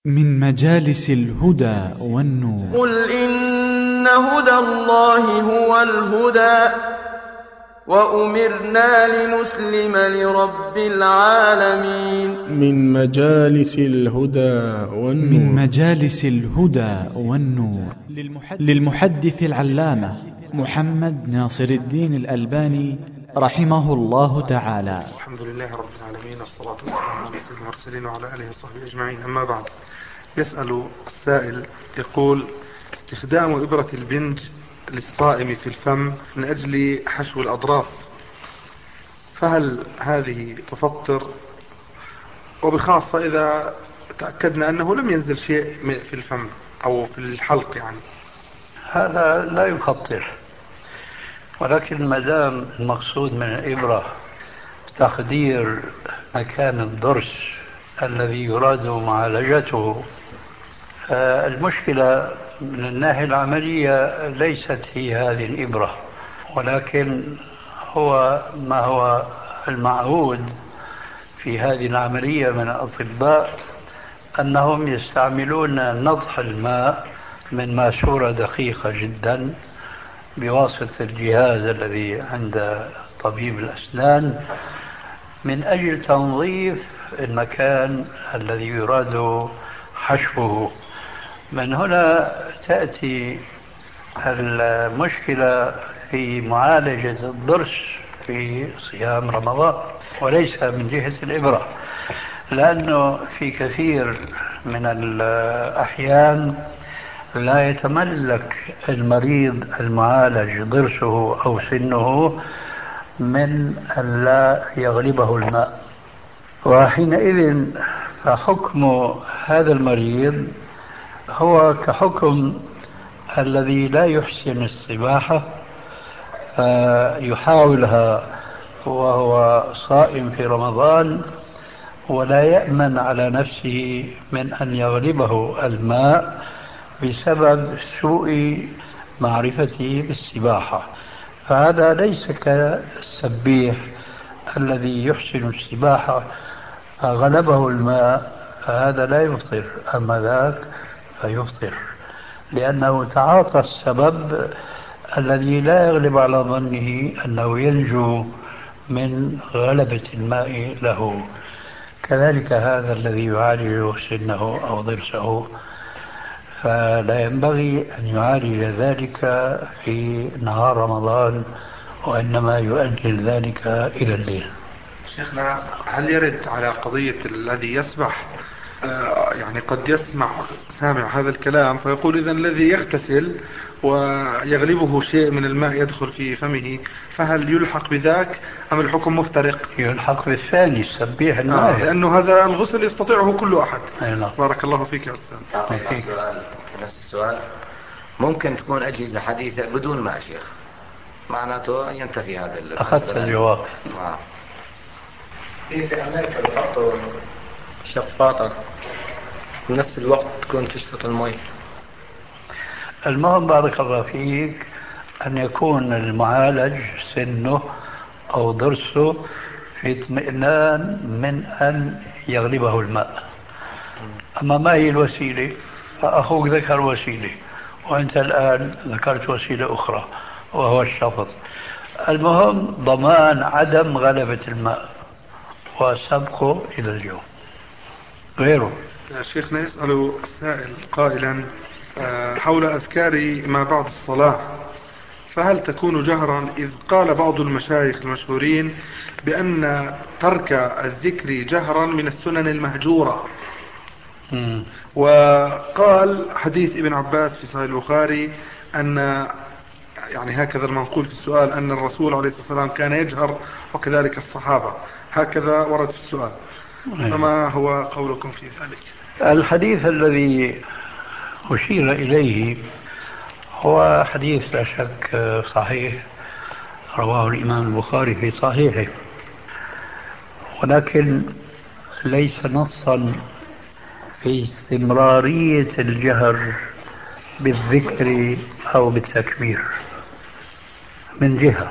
من مجالس الهدى والنور. قل إن هدى الله هو الهدى وأمرنا لنسلم لرب العالمين. من مجالس الهدى والنور. من مجالس الهدى والنور للمحدث العلامة محمد ناصر الدين الألباني رحمه الله تعالى. الحمد لله رب العالمين، والصلاة والسلام على سيد المرسلين وعلى آله وصحبه أجمعين. أما بعد، يسأل السائل يقول: استخدام إبرة البنج للصائم في الفم من أجل حشو الأضراس، فهل هذه تفطر؟ وبخاصة إذا تأكدنا أنه لم ينزل شيء في الفم أو في الحلق يعني. هذا لا يفطر، ولكن ما دام المقصود من الإبرة تخدير مكان الضرس الذي يراد معالجته، المشكلة من الناحية العملية ليست هي هذه الإبرة، ولكن ما هو المعهود في هذه العملية من الأطباء أنهم يستعملون نضح الماء من ماسورة دقيقة جدا بواسطة الجهاز الذي عند طبيب الأسنان من أجل تنظيف المكان الذي يراد حشوه. من هنا تأتي المشكلة في معالجة الضرس في صيام رمضان، وليس من جهة الإبرة، لأنه في كثير من الأحيان لا يتملك المريض المعالج ضرسه أو سنه من أن لا يغلبه الماء، وحينئذ فحكم هذا المريض هو كحكم الذي لا يحسن السباحة يحاولها وهو صائم في رمضان ولا يأمن على نفسه من أن يغلبه الماء بسبب سوء معرفته بالسباحة. فهذا ليس كالسبيح الذي يحسن السباحة فغلبه الماء، فهذا لا يفطر، أما ذاك فيفطر، لأنه تعاطى السبب الذي لا يغلب على ظنه أنه ينجو من غلبة الماء له. كذلك هذا الذي يعالج سنه أو ضرسه فلا ينبغي أن يعالج ذلك في نهار رمضان، وإنما يؤجل ذلك إلى الليل. شيخنا، هل يرد على قضية الذي يسبح؟ يعني قد يسمع سامع هذا الكلام فيقول إذن الذي يغتسل ويغلبه شيء من الماء يدخل في فمه، فهل يلحق بذاك أم الحكم مفترق؟ يلحق بالثاني السبيح الماء، لأنه هذا الغسل يستطيعه كل أحد. بارك الله فيك يا أستاذ. نفس السؤال. ممكن تكون أجهزة حديثة بدون ماء شيخ، معناته ينتفي هذا أخذت الجواب. في أمريكا بيحطوا شفاطة بنفس الوقت تكون تشفط المي. المهم بارك الله فيك أن يكون المعالج سنه أو ضرسه في اطمئنان من أن يغلبه الماء. أما ما هي الوسيلة؟ فأخوك ذكر وسيلة وأنت الآن ذكرت وسيلة أخرى وهو الشفط. المهم ضمان عدم غلبة الماء وسبقه إلى الجو غيره. شيخنا، يسأل السائل قائلا حول أذكار ما بعد الصلاة، فهل تكون جهرا؟ إذ قال بعض المشايخ المشهورين بأن ترك الذكر جهرا من السنن المهجورة. وقال حديث ابن عباس في صحيح البخاري أن يعني هكذا المنقول في السؤال أن الرسول عليه الصلاة والسلام كان يجهر وكذلك الصحابة، هكذا ورد في السؤال، فما هو قولكم في ذلك؟ الحديث الذي أشير إليه هو حديث لا شك صحيح، رواه الإمام البخاري في صحيحه، ولكن ليس نصا في استمرارية الجهر بالذكر أو بالتكبير من جهة،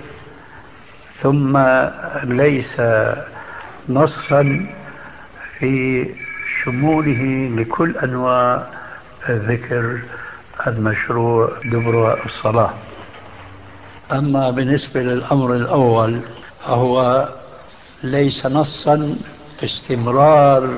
ثم ليس نصا في شموله لكل أنواع الذكر المشروع دبر الصلاة. أما بالنسبة للأمر الأول فهو ليس نصا استمرار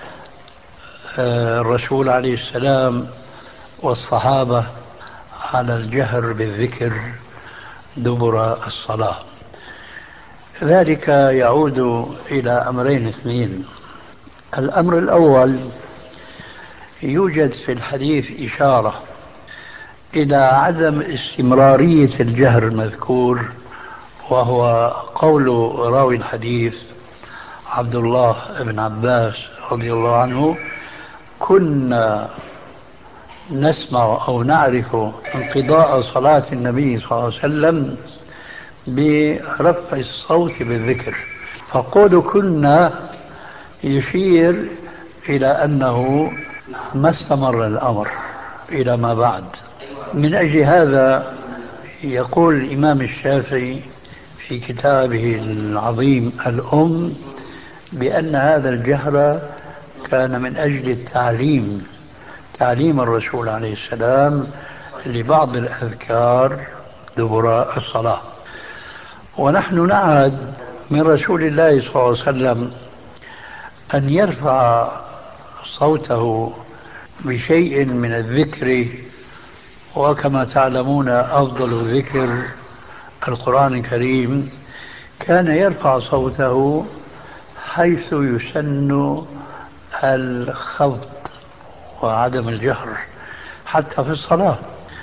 الرسول عليه السلام والصحابة على الجهر بالذكر دبر الصلاة. ذلك يعود إلى أمرين اثنين. الأمر الأول، يوجد في الحديث إشارة إلى عدم استمرارية الجهر المذكور، وهو قول راوي الحديث عبد الله بن عباس رضي الله عنه: كنا نسمع أو نعرف انقضاء صلاة النبي صلى الله عليه وسلم برفع الصوت بالذكر. فقول كنا يشير إلى أنه ما استمر الأمر إلى ما بعد. من أجل هذا يقول الإمام الشافعي في كتابه العظيم الأم بأن هذا الجهر كان من أجل تعليم الرسول عليه السلام لبعض الأذكار دبر الصلاة. ونحن نعهد من رسول الله صلى الله عليه وسلم أن يرفع صوته بشيء من الذكر، وكما تعلمون أفضل الذكر القرآن الكريم. كان يرفع صوته حيث يسن الخفض وعدم الجهر حتى في الصلاة.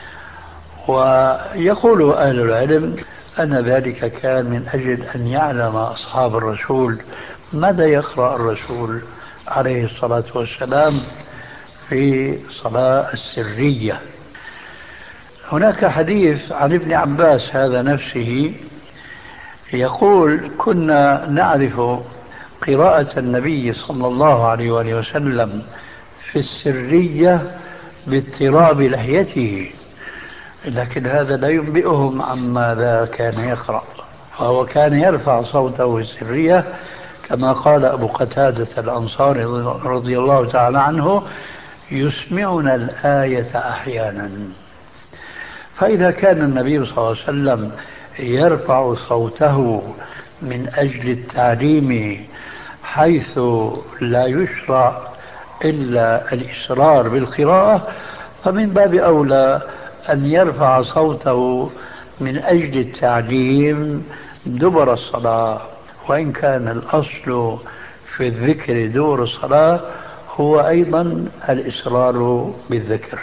ويقول أهل العلم أن ذلك كان من أجل أن يعلم أصحاب الرسول ماذا يقرأ الرسول عليه الصلاة والسلام في صلاة السرية. هناك حديث عن ابن عباس هذا نفسه يقول: كنا نعرف قراءة النبي صلى الله عليه وآله وسلم في السرية باضطراب لحيته، لكن هذا لا ينبئهم عما ذا كان يقرأ. فهو كان يرفع صوته في السرية كما قال أبو قتادة الأنصاري رضي الله تعالى عنه: يسمعنا الآية أحيانا. فإذا كان النبي صلى الله عليه وسلم يرفع صوته من أجل التعليم حيث لا يشرع إلا الإصرار بالقراءة، فمن باب أولى أن يرفع صوته من أجل التعليم دبر الصلاة. وإن كان الأصل في الذكر دبر الصلاة هو أيضا الإصرار بالذكر.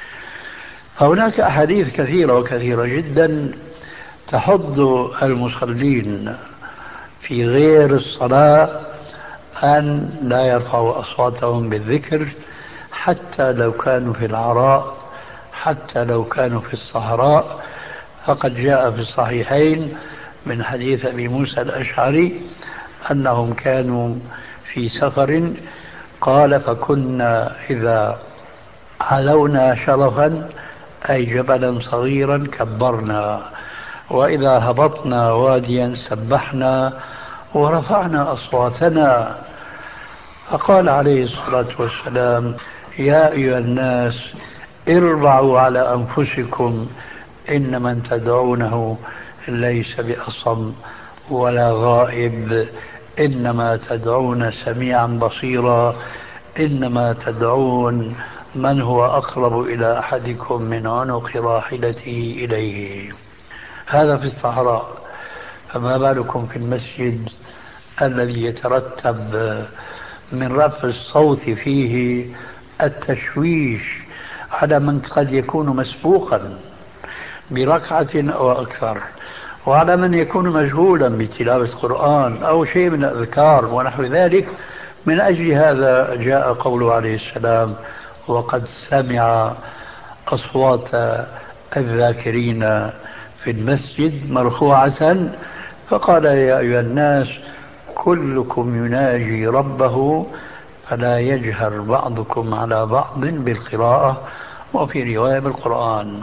فهناك أحاديث كثيرة جدا تحض المصلين في غير الصلاة أن لا يرفعوا أصواتهم بالذكر، حتى لو كانوا في العراء، حتى لو كانوا في الصحراء. فقد جاء في الصحيحين من حديث أبي موسى الأشعري أنهم كانوا في سفر، قال: فكنا إذا علونا شرفا أي جبلا صغيرا كبرنا، وإذا هبطنا واديا سبحنا ورفعنا أصواتنا. فقال عليه الصلاة والسلام: يا أيها الناس اربعوا على أنفسكم، إن من تدعونه ليس بأصم ولا غائب، إنما تدعون سميعا بصيرا، إنما تدعون من هو أقرب إلى أحدكم من عنق راحلته إليه. هذا في الصحراء، فما بالكم في المسجد الذي يترتب من رفع الصوت فيه التشويش على من قد يكون مسبوقا بركعة أو أكثر، وعلى من يكون مشغولا بتلاوة القرآن أو شيء من الأذكار ونحو ذلك. من أجل هذا جاء قوله عليه السلام: وقد سمع أصوات الذاكرين في المسجد مرفوعة، فقال: يا أيها الناس كلكم يناجي ربه فلا يجهر بعضكم على بعض بالقراءة، وفي رواية بالقرآن.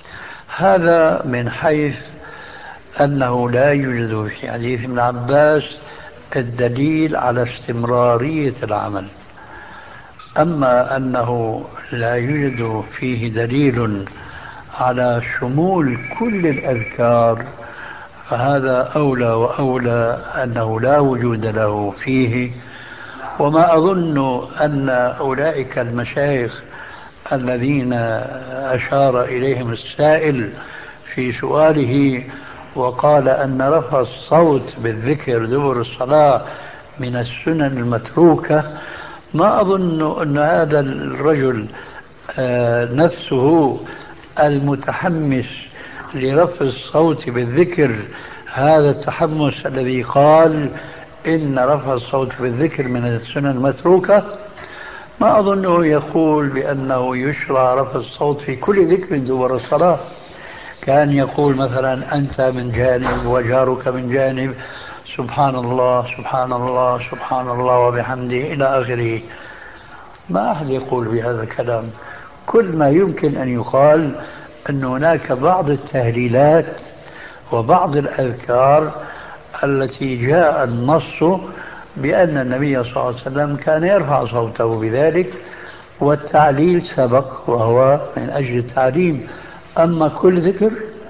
هذا من حيث أنه لا يوجد في حديث ابن عباس الدليل على استمرارية العمل. أما أنه لا يوجد فيه دليل على شمول كل الأذكار فهذا أولى وأولى أنه لا وجود له فيه. وما أظن أن أولئك المشايخ الذين أشار إليهم السائل في سؤاله وقال أن رفع الصوت بالذكر دبر الصلاة من السنن المتروكة، ما أظن أن هذا الرجل نفسه المتحمس لرفع الصوت بالذكر هذا التحمس الذي قال إن رفع الصوت بالذكر من السنن المتروكة، ما أظنه يقول بأنه يشرع رفع الصوت في كل ذكر دبر الصلاة. كان يقول مثلا أنت من جانب وجارك من جانب، سبحان الله سبحان الله سبحان الله وبحمده إلى آخره. ما أحد يقول بهذا الكلام. كل ما يمكن أن يقال أن هناك بعض التهليلات وبعض الأذكار التي جاء النص بأن النبي صلى الله عليه وسلم كان يرفع صوته بذلك، والتعليل سبق وهو من أجل التعليم. أما كل ذكر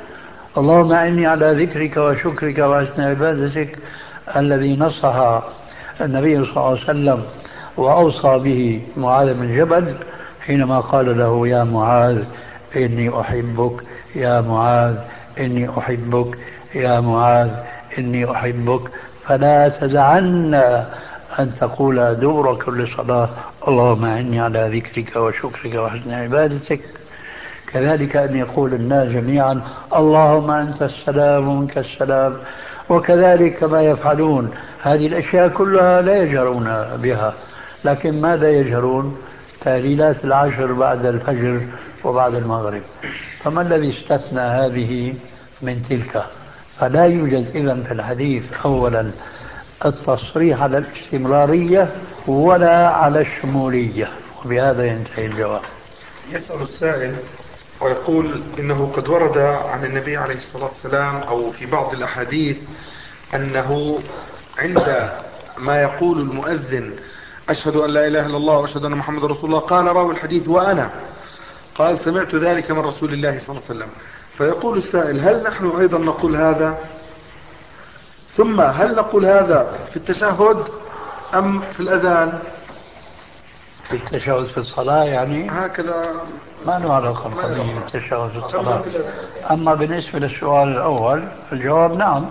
اللهم أعني على ذكرك وشكرك وحسن عبادتك الذي نصح النبي صلى الله عليه وسلم وأوصى به معاذ بن جبل حينما قال له يا معاذ إني أحبك، يا معاذ إني أحبك، يا معاذ إني أحبك، فلا تدعن أن تقول دبر كل صلاة اللهم أعني على ذكرك وشكرك وحسن عبادتك. كذلك أن يقول الناس جميعا اللهم أنت السلام ومنك السلام، وكذلك كما يفعلون هذه الأشياء كلها لا يجهرون بها، لكن ماذا يجهرون؟ تهليلات العشر بعد الفجر وبعد المغرب. فما الذي استثنى هذه من تلك؟ فلا يوجد إذن في الحديث أولا التصريح على الاستمرارية ولا على الشمولية. وبهذا ينتهي الجواب. يسأل السائل ويقول إنه قد ورد عن النبي عليه الصلاة والسلام أو في بعض الأحاديث أنه عند ما يقول المؤذن أشهد أن لا إله إلا الله وأشهد أن محمد رسول الله قال راوي الحديث وأنا قال سمعت ذلك من رسول الله صلى الله عليه وسلم. فيقول السائل هل نحن أيضا نقول هذا؟ ثم هل نقول هذا في التشهد أم في الأذان؟ في التشهد في الصلاة يعني هكذا ما له علاقة بالتشهد في الصلاة. أما بالنسبة للسؤال الأول الجواب نعم.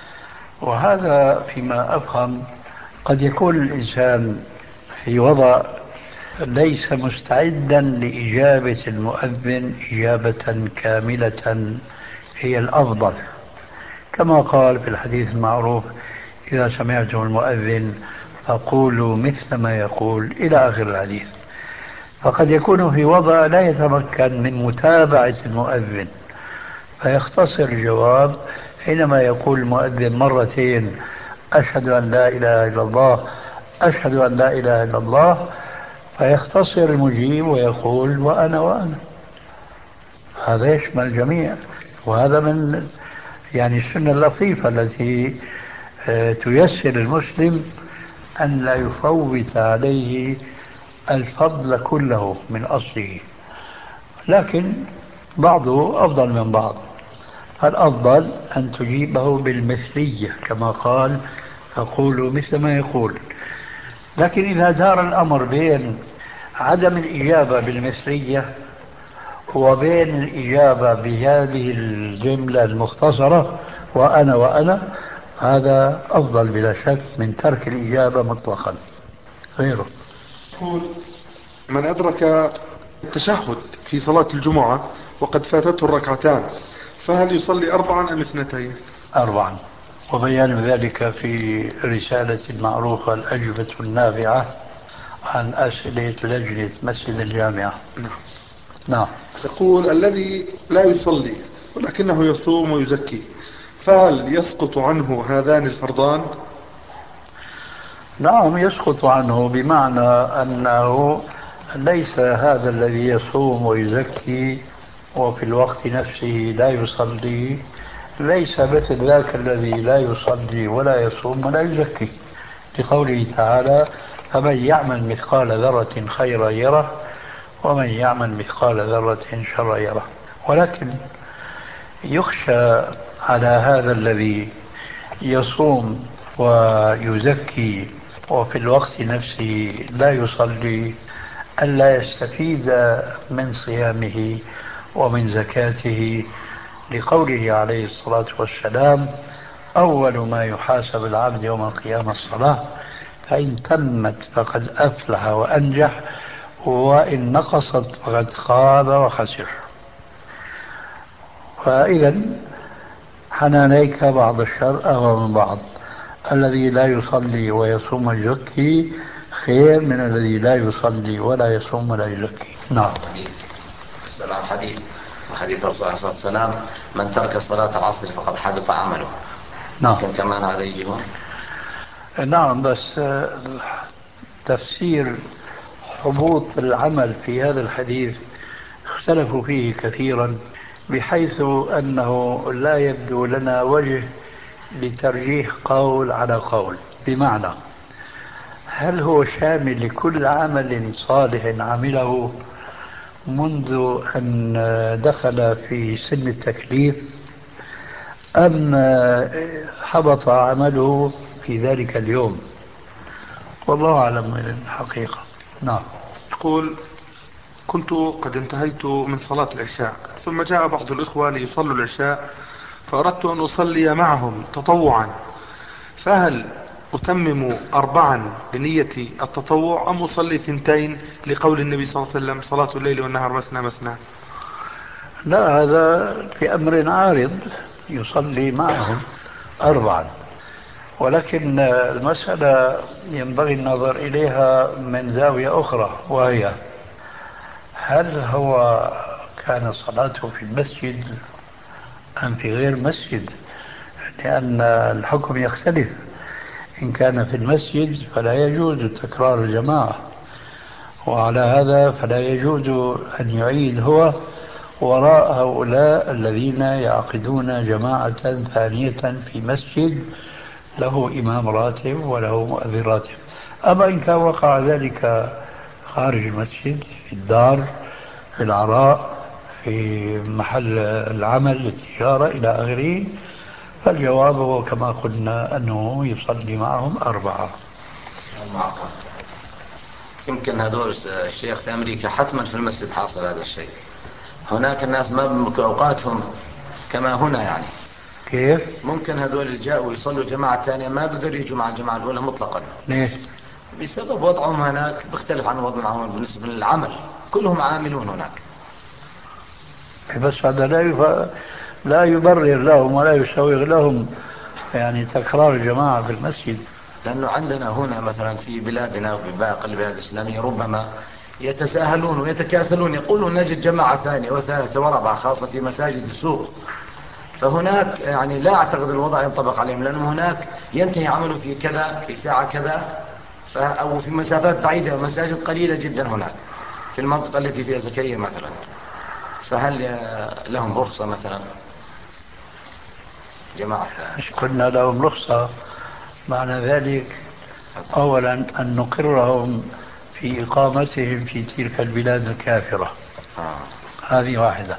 وهذا فيما أفهم قد يكون الإنسان في وضع ليس مستعدا لإجابة المؤذن إجابة كاملة هي الأفضل، كما قال في الحديث المعروف إذا سمعتم المؤذن فقولوا مثل ما يقول إلى آخر الحديث. فقد يكون في وضع لا يتمكن من متابعة المؤذن فيختصر الجواب حينما يقول المؤذن مرتين أشهد أن لا إله إلا الله أشهد أن لا إله إلا الله، فيختصر المجيب ويقول وأنا. هذا يشمل الجميع، وهذا من يعني السنة اللطيفة التي تيسر المسلم أن لا يفوت عليه الفضل كله من أصله، لكن بعضه أفضل من بعض. فالأفضل أن تجيبه بالمثلية كما قال فقولوا مثل ما يقول. لكن إذا دار الأمر بين عدم الإجابة بالمثلية وبين الإجابة بهذه الجملة المختصرة وأنا هذا أفضل بلا شك من ترك الإجابة مطلقا غيره. يقول من أدرك التشهد في صلاة الجمعة وقد فاتته الركعتان فهل يصلي 4 أم 2؟ 4. وبيان ذلك في رسالة معروفة الأجوبة النافعة عن أسئلة لجنة مسجد الجامعة. نعم. يقول الذي لا يصلي ولكنه يصوم ويزكي فهل يسقط عنه هذان الفرضان؟ نعم يسقط عنه، بمعنى أنه ليس هذا الذي يصوم ويزكي وفي الوقت نفسه لا يصلي ليس مثل ذاك الذي لا يصلي ولا يصوم ولا يزكي، لقوله تعالى فمن يعمل مثقال ذرة خيرا يره ومن يعمل مثقال ذرة شرا يره. ولكن يخشى على هذا الذي يصوم ويزكي وفي الوقت نفسه لا يصلي ألا يستفيد من صيامه ومن زكاته، لقوله عليه الصلاة والسلام: أول ما يحاسب العبد يوم القيامة الصلاة، فإن تمت فقد أفلح وأنجح، وإن نقصت فقد خاب وخسر. فإذا حنانيك بعض الشر أغلى من بعض. الذي لا يصلي ويصوم ويزكي خير من الذي لا يصلي ولا يصوم ولا يزكي. نعم. حديث الرسول عليه الصلاة والسلام: من ترك صلاة العصر فقد حبط عمله. نعم. كمان هذا يجي هون. نعم، بس تفسير حبوط العمل في هذا الحديث اختلفوا فيه كثيرا، بحيث أنه لا يبدو لنا وجه لترجيح قول على قول. بمعنى، هل هو شامل لكل عمل صالح عمله منذ أن دخل في سن التكليف، أم حبط عمله في ذلك اليوم؟ والله أعلم من الحقيقة. نعم. يقول: كنت قد انتهيت من صلاة العشاء، ثم جاء بعض الإخوة ليصلوا العشاء، فأردت أن أصلي معهم تطوعا، فهل أتمم 4 بنية التطوع أم أصلي 2 لقول النبي صلى الله عليه وسلم: صلاة الليل والنهار مثنى مثنى؟ لا، هذا في أمر عارض، يصلي معهم 4. ولكن المسألة ينبغي النظر إليها من زاوية أخرى، وهي: هل هو كان صلاته في المسجد أم في غير مسجد؟ لأن الحكم يختلف. إن كان في المسجد فلا يجوز تكرار الجماعة، وعلى هذا فلا يجوز أن يعيد هو وراء هؤلاء الذين يعقدون جماعة ثانية في مسجد له إمام راتب وله مؤذن راتب. أما إن كان وقع ذلك خارج المسجد، في الدار، في العراء، في محل العمل، التجارة إلى آخره، فالجواب هو كما قلنا أنه يصلي معهم 4. يمكن هذول الشيخ في أمريكا حتما في المسجد حاصل هذا الشيء. هناك الناس ما بيملكوا أوقاتهم كما هنا يعني. كيف؟ ممكن هذول اللي جاءوا يصلوا جماعة ثانية ما بيقدروا يجوا مع الجماعة الأولى مطلقا. ليش؟ بسبب وضعهم هناك بيختلف عن وضعهم بالنسبة للعمل، كلهم عاملون هناك. بس هذا لا يبرر لهم ولا يسوغ لهم يعني تكرار الجماعة في المسجد. لأنه عندنا هنا مثلا في بلادنا وفي باقي البلاد الإسلامية ربما يتساهلون ويتكاسلون، يقولون نجد جماعة ثانية وثالثة ورابعة، خاصة في مساجد السوق. فهناك يعني لا أعتقد الوضع ينطبق عليهم، لأنه هناك ينتهي عمله في كذا، في ساعة كذا، أو في مسافات بعيدة، مساجد قليلة جدا هناك في المنطقة التي فيها زكريا مثلا. فهل لهم رخصة مثلا جماعة؟ مش قلنا لهم رخصة، معنى ذلك أولا أن نقرهم في إقامتهم في تلك البلاد الكافرة. هذه واحدة.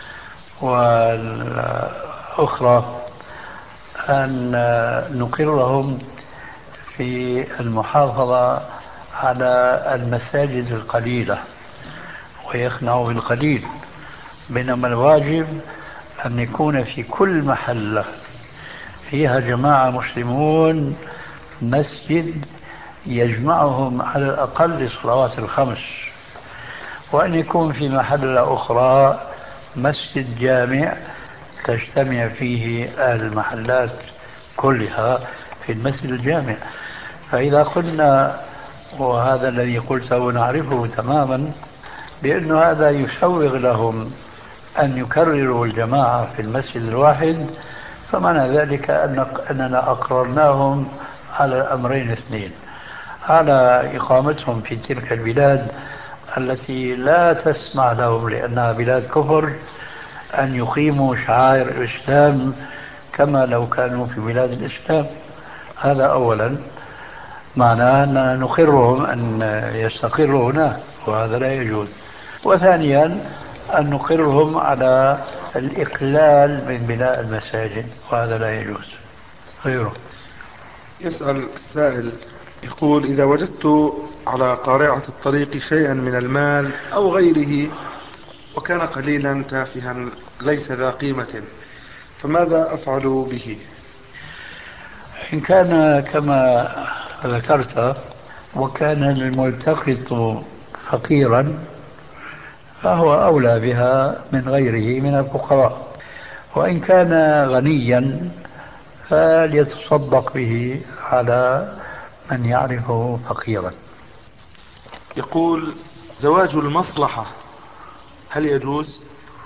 والأخرى أن نقرهم في المحافظة على المساجد القليلة ويقنعوا بالقليل، بينما الواجب أن يكون في كل محلة فيها جماعة مسلمون مسجد يجمعهم على الأقل صلوات ال5، وأن يكون في محلة أخرى مسجد جامع تجتمع فيه أهل المحلات كلها في المسجد الجامع. فإذا قلنا، وهذا الذي قلته نعرفه تماما، بأن هذا يسوغ لهم أن يكرروا الجماعة في المسجد الواحد، فمعنى ذلك أننا أقررناهم على الأمرين اثنين: على إقامتهم في تلك البلاد التي لا تسمح لهم لأنها بلاد كفر أن يقيموا شعائر الإسلام كما لو كانوا في بلاد الإسلام. هذا أولا. معناه أننا نقرهم أن يستقروا هناك، وهذا لا يجوز. وثانيا أن نقرهم على الإقلال من بناء المساجد، وهذا لا يجوز. غيره يسأل السائل يقول: إذا وجدت على قارعة الطريق شيئا من المال أو غيره وكان قليلا تافها ليس ذا قيمة، فماذا أفعل به؟ إن كان كما ذكرت وكان الملتقط فقيرا فهو أولى بها من غيره من الفقراء، وإن كان غنيا فليتصدق به على من يعرفه فقيرا. يقول: زواج المصلحة هل يجوز؟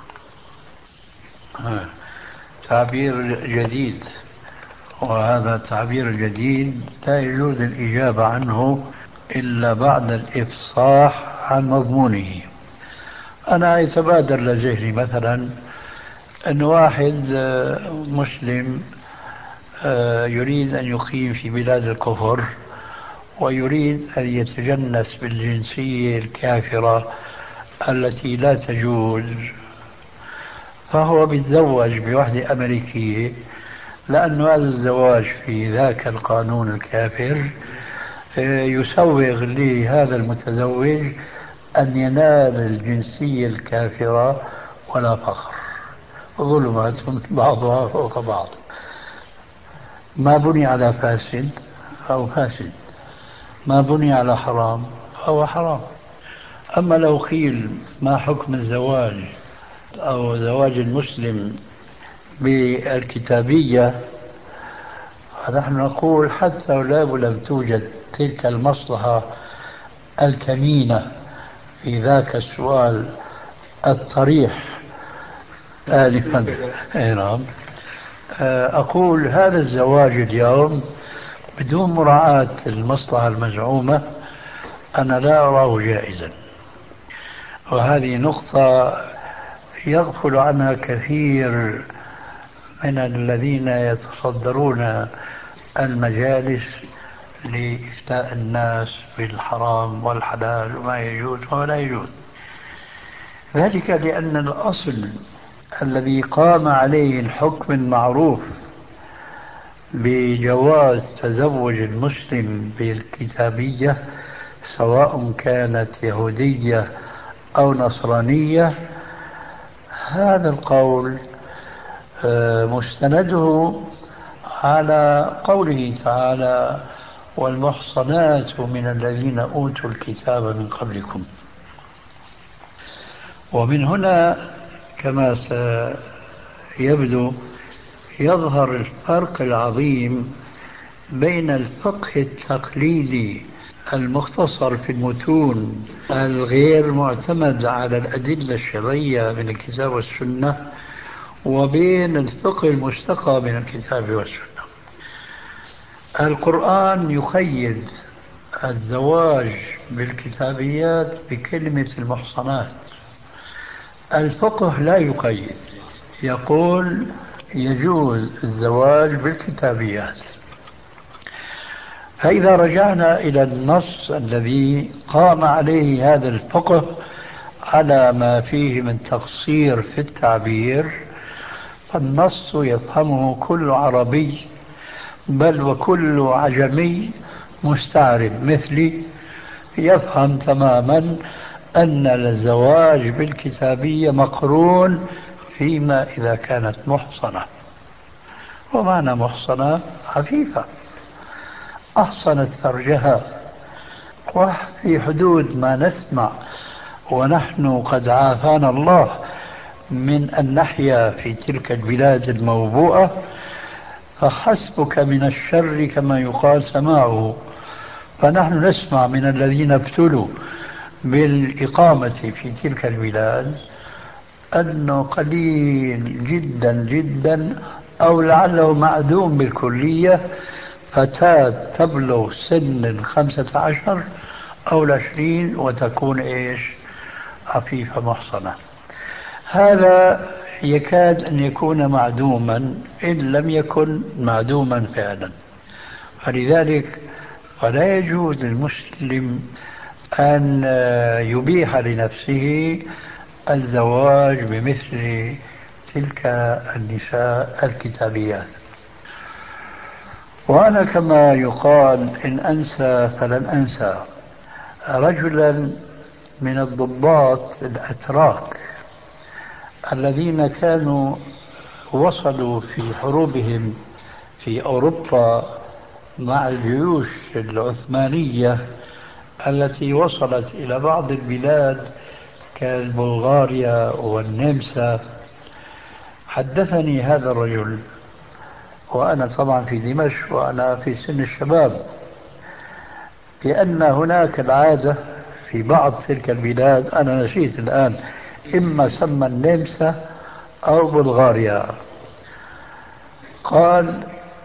تعبير جديد، وهذا التعبير الجديد لا يجوز الإجابة عنه إلا بعد الإفصاح عن مضمونه. أنا يتبادر لذهني مثلا أن واحد مسلم يريد أن يقيم في بلاد الكفر ويريد أن يتجنس بالجنسية الكافرة التي لا تجوز، فهو بيتزوج بوحدة أمريكية، لأن هذا الزواج في ذاك القانون الكافر يسوغ لهذا المتزوج أن ينال الجنسية الكافرة ولا فخر، ظلمات بعضها فوق بعض. ما بني على فاسد فهو فاسد، ما بني على حرام فهو حرام. أما لو قيل ما حكم الزواج أو زواج المسلم بالكتابية، فنحن نقول حتى لو لم توجد تلك المصلحة الكمينة في ذاك السؤال الطريح آلفا، أقول هذا الزواج اليوم بدون مراعاة المصلحة المزعومة أنا لا أراه جائزا، وهذه نقطة يغفل عنها كثير من الذين يتصدرون المجالس لإفتاء الناس بالحرام والحلال وما يجوز ولا يجوز. ذلك لأن الأصل الذي قام عليه الحكم المعروف بجواز تزوج المسلم بالكتابية سواء كانت يهودية أو نصرانية، هذا القول مستنده على قوله تعالى: والمحصنات من الذين أوتوا الكتاب من قبلكم. ومن هنا كما سيبدو يظهر الفرق العظيم بين الفقه التقليدي المختصر في المتون الغير معتمد على الأدلة الشرعية من الكتاب والسنة وبين الفقه المستقى من الكتاب والسنة. القرآن يقيد الزواج بالكتابيات بكلمة المحصنات، الفقه لا يقيد، يقول يجوز الزواج بالكتابيات. فإذا رجعنا إلى النص الذي قام عليه هذا الفقه على ما فيه من تقصير في التعبير، فالنص يفهمه كل عربي بل وكل عجمي مستعرب مثلي يفهم تماما أن الزواج بالكتابية مقرون فيما إذا كانت محصنة. ومعنى محصنة عفيفة أحصنت فرجها، وفي حدود ما نسمع، ونحن قد عافانا الله من أن نحيا في تلك البلاد الموبوءة، فحسبك من الشر كما يقال سماعه. فنحن نسمع من الذين ابتلوا بالإقامة في تلك البلاد أنه قليل جدا جدا أو لعله معدوم بالكلية فتاة تبلغ سن 15 أو 20 وتكون عفيفة محصنة. هذا يكاد أن يكون معدوما إن لم يكن معدوما فعلا. فلذلك فلا يجوز للمسلم أن يبيح لنفسه الزواج بمثل تلك النساء الكتابيات. وأنا كما يقال إن أنسى فلن أنسى رجلا من الضباط الأتراك الذين كانوا وصلوا في حروبهم في أوروبا مع الجيوش العثمانية التي وصلت إلى بعض البلاد كبلغاريا والنمسا. حدثني هذا الرجل وأنا طبعا في دمشق وأنا في سن الشباب بأن هناك العادة في بعض تلك البلاد، أنا نسيت الآن، إما سمى النمسا أو بلغاريا، قال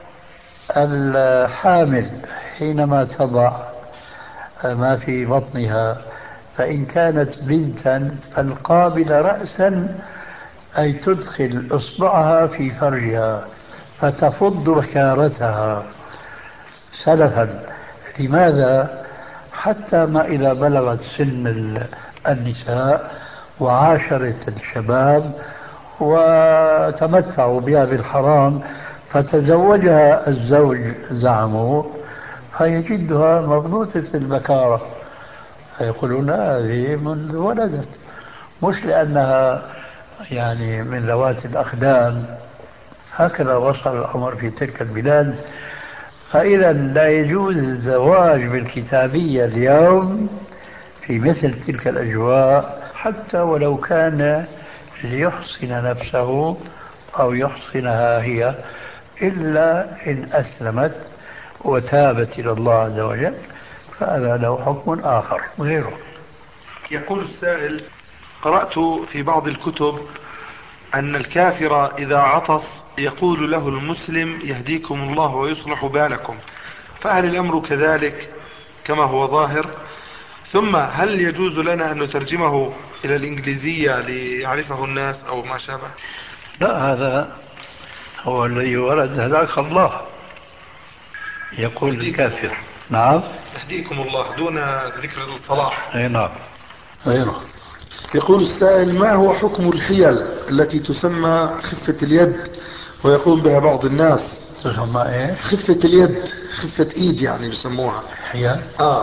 الحامل حينما تضع ما في بطنها فإن كانت بنتا فالقابل رأسا أي تدخل إصبعها في فرجها فتفض بكارتها سلفا. لماذا؟ حتى ما إذا بلغت سن النساء وعاشرت الشباب وتمتعوا بها بالحرام فتزوجها الزوج زعموا فيجدها مفضوطة البكارة، فيقولون هذه منذ ولدت، مش لأنها يعني من ذوات الأخدان. هكذا وصل الأمر في تلك البلاد. فإذا لا يجوز الزواج بالكتابية اليوم في مثل تلك الأجواء حتى ولو كان ليحصن نفسه أو يحصنها هي، إلا إن أسلمت وتابت إلى الله عز وجل فهذا له حكم آخر غيره. يقول السائل: قرأت في بعض الكتب أن الكافر إذا عطس يقول له المسلم يهديكم الله ويصلح بالكم، فهل الأمر كذلك كما هو ظاهر؟ ثم هل يجوز لنا أن نترجمه إلى الإنجليزية ليعرفه الناس أو ما شابه؟ لا، هذا هو الذي ورد هداك الله، يقول الكافر نعم يهديكم الله دون ذكر الصلاح. أي نعم. غيره. يقول السائل: ما هو حكم الحيل التي تسمى خفة اليد ويقوم بها بعض الناس؟ تسمى ايه؟ خفة اليد، خفة ايد يعني بيسموها حيل.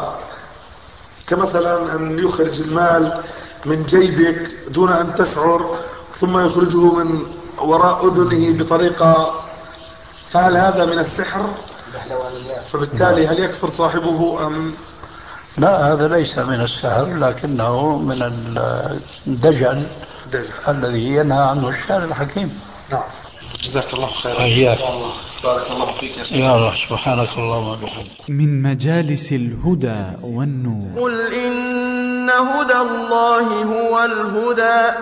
كمثلا ان يخرج المال من جيبك دون ان تشعر ثم يخرجه من وراء اذنه بطريقة، فهل هذا من السحر؟ فبالتالي هل يكفر صاحبه ام؟ لا، هذا ليس من السحر لكنه من الدجل الذي ينهى عنه الشارع الحكيم. نعم. جزاك الله خيرا. إياك. بارك الله فيك يا الله. سبحانك اللهم وبحمدك. من مجالس الهدى والنور. قل إن هدى الله هو الهدى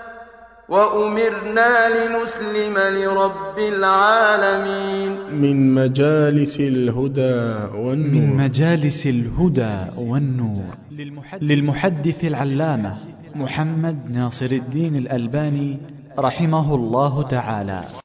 وأمرنا لنسلم لرب العالمين. من مجالس الهدى والنور. من مجالس الهدى والنور للمحدث العلامة محمد ناصر الدين الألباني رحمه الله تعالى.